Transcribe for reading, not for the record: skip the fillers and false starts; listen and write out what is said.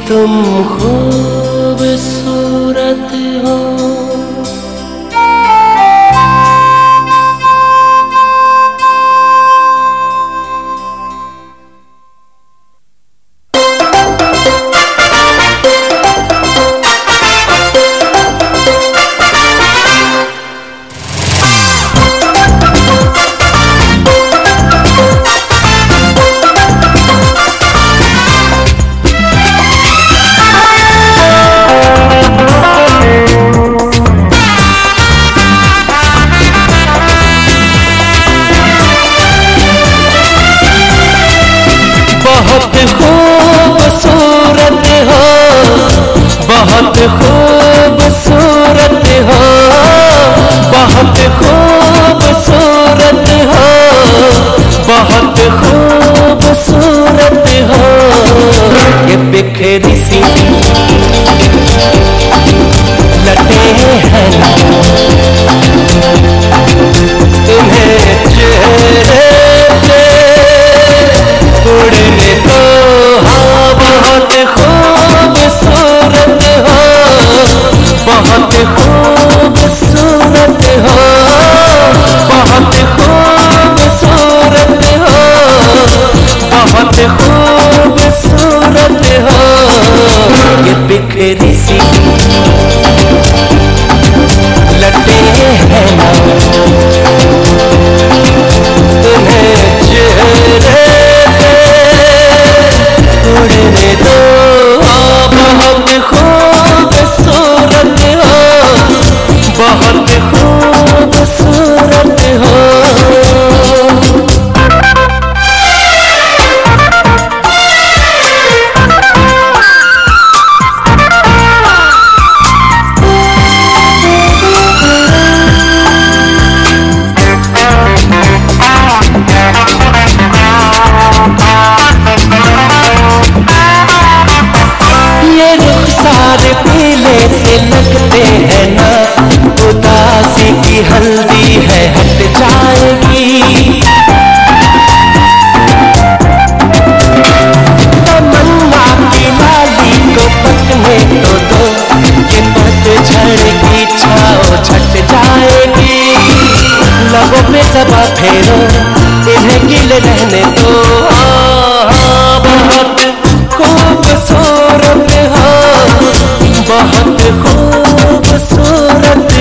तुम खूबसूरत हो। बहुत खूबसूरत हो, बहुत खूबसूरत हो, बहुत खूबसूरत हो, बहुत खूबसूरत हो। ये बिखरी सी लटे हैं ना, इन्हें चेहरे पे उड़ने दो। हाँ बहुत खूबसूरत हो, बहुत खूबसूरत हो, बहुत खूबसूरत हो, बहुत खूबसूरत हो। ये बिखरी सी लटे हैं ना, तुम्हें चेहरे उड़ने दो। बहुत खूबसूरत हो, बहुत खूबसूरत हो। पीले से लगते हैं ना, उदासी की हल्दी है हट जाएगी। तमन्ना की लाली को पकने तो दो, कि पतझड़ की छाँव छट जाएगी। लबों पे सबा फेरो, इन्हें गिले रहने दो। बहुत खूबसूरत हो, बहुत खूबसूरत